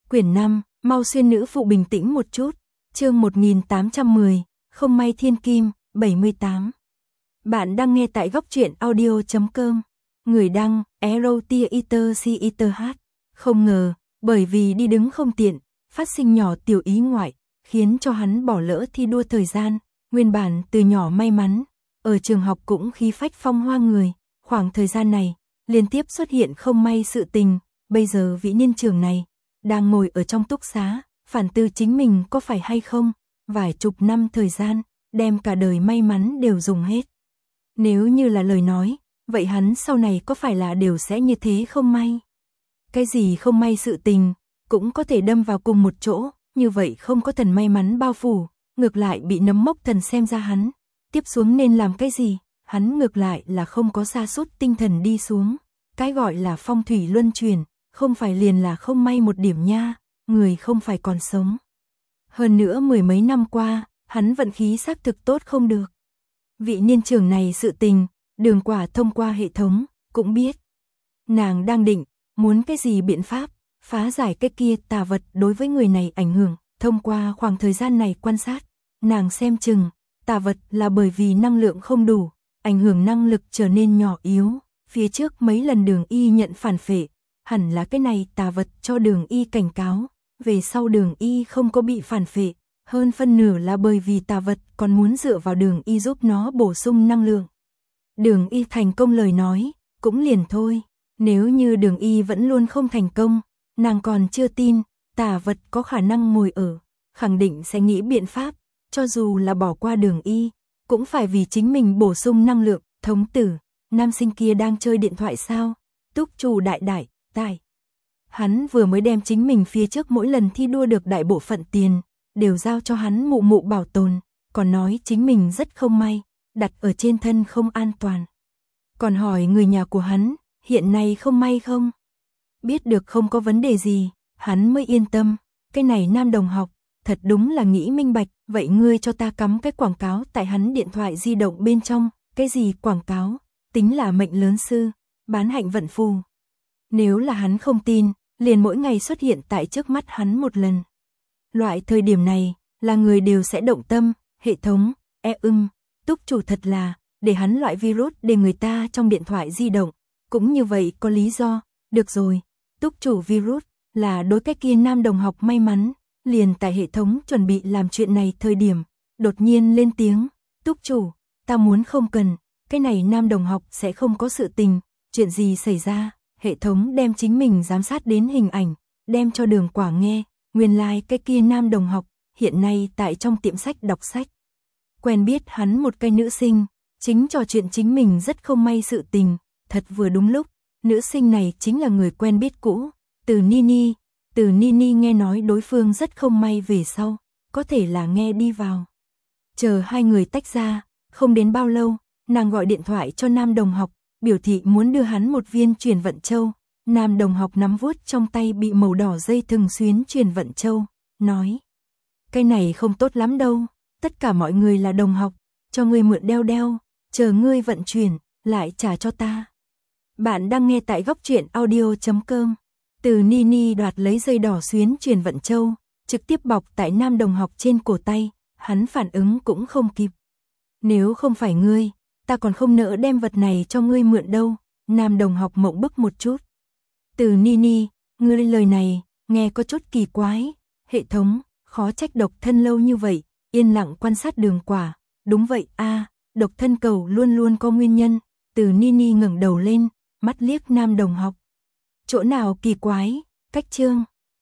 Quyển 5, mau xuyên nữ phụ bình tĩnh một chút. Chương 1810, không may thiên kim, 78. Bạn đang nghe tại góc truyện audio.com. Người đăng, EROTITERCITH. Không ngờ, bởi vì đi đứng không tiện, phát sinh nhỏ tiểu ý ngoại, khiến cho hắn bỏ lỡ thi đua thời gian. Nguyên bản từ nhỏ may mắn, ở trường học cũng khí phách phong hoa người. Khoảng thời gian này, liên tiếp xuất hiện không may sự tình. Bây giờ vị niên trưởng này đang ngồi ở trong túc xá, phản tư chính mình có phải hay không, vài chục năm thời gian, đem cả đời may mắn đều dùng hết. Nếu như là lời nói, vậy hắn sau này có phải là đều sẽ như thế không may? Cái gì không may sự tình, cũng có thể đâm vào cùng một chỗ, như vậy không có thần may mắn bao phủ, ngược lại bị nấm mốc thần xem ra hắn. Tiếp xuống nên làm cái gì, hắn ngược lại là không có sa sút tinh thần đi xuống. Cái gọi là phong thủy luân chuyển, không phải liền là không may một điểm nha, người không phải còn sống. Hơn nữa mười mấy năm qua, hắn vận khí xác thực tốt không được. Vị niên trưởng này sự tình, Đường Quả thông qua hệ thống, cũng biết. Nàng đang định, muốn cái gì biện pháp, phá giải cái kia tà vật đối với người này ảnh hưởng. Thông qua khoảng thời gian này quan sát, nàng xem chừng, tà vật là bởi vì năng lượng không đủ, ảnh hưởng năng lực trở nên nhỏ yếu. Phía trước mấy lần Đường Y nhận phản phệ, hẳn là cái này tà vật cho Đường Y cảnh cáo, về sau Đường Y không có bị phản phệ, hơn phân nửa là bởi vì tà vật còn muốn dựa vào Đường Y giúp nó bổ sung năng lượng. Đường Y thành công lời nói, cũng liền thôi, nếu như Đường Y vẫn luôn không thành công, nàng còn chưa tin, tà vật có khả năng ngồi ở, khẳng định sẽ nghĩ biện pháp, cho dù là bỏ qua Đường Y, cũng phải vì chính mình bổ sung năng lượng. Thống tử, nam sinh kia đang chơi điện thoại sao? Túc chủ đại. Hắn vừa mới đem chính mình phía trước mỗi lần thi đua được đại bộ phận tiền, đều giao cho hắn mụ mụ bảo tồn, còn nói chính mình rất không may, đặt ở trên thân không an toàn. Còn hỏi người nhà của hắn, hiện nay không may không? Biết được không có vấn đề gì, hắn mới yên tâm, cái này nam đồng học, thật đúng là nghĩ minh bạch, vậy ngươi cho ta cắm cái quảng cáo tại hắn điện thoại di động bên trong, cái gì quảng cáo, tính là mệnh lớn sư, bán hạnh vận phù. Nếu là hắn không tin, liền mỗi ngày xuất hiện tại trước mắt hắn một lần. Loại thời điểm này, là người đều sẽ động tâm, hệ thống, túc chủ thật là, để hắn loại virus để người ta trong điện thoại di động, cũng như vậy có lý do, được rồi, túc chủ virus, là đối cái kia nam đồng học may mắn, liền tại hệ thống chuẩn bị làm chuyện này thời điểm, đột nhiên lên tiếng, túc chủ, ta muốn không cần, cái này nam đồng học sẽ không có sự tình, chuyện gì xảy ra, hệ thống đem chính mình giám sát đến hình ảnh, đem cho Đường Quả nghe, nguyên lai cái kia nam đồng học, hiện nay tại trong tiệm sách đọc sách. Quen biết hắn một cái nữ sinh, chính trò chuyện chính mình rất không may sự tình, thật vừa đúng lúc, nữ sinh này chính là người quen biết cũ, Từ Nini nghe nói đối phương rất không may về sau, có thể là nghe đi vào. Chờ hai người tách ra, không đến bao lâu, nàng gọi điện thoại cho nam đồng học, biểu thị muốn đưa hắn một viên truyền vận châu. Nam đồng học nắm vuốt trong tay bị màu đỏ dây thừng xuyến truyền vận châu, nói: cái này không tốt lắm đâu, tất cả mọi người là đồng học, cho ngươi mượn đeo, chờ ngươi vận chuyển, lại trả cho ta. Bạn đang nghe tại góc truyện audio.com. Từ Nini đoạt lấy dây đỏ xuyến truyền vận châu, trực tiếp bọc tại nam đồng học trên cổ tay, hắn phản ứng cũng không kịp. Nếu không phải ngươi, ta còn không nỡ đem vật này cho ngươi mượn đâu. Nam đồng học mộng bức một chút. Từ Nini, ngươi lời này, nghe có chút kỳ quái. Hệ thống, khó trách độc thân lâu như vậy, yên lặng quan sát Đường Quả. Đúng vậy độc thân cầu luôn luôn có nguyên nhân. Từ Nini ngẩng đầu lên, mắt liếc nam đồng học. Chỗ nào kỳ quái, cách chương.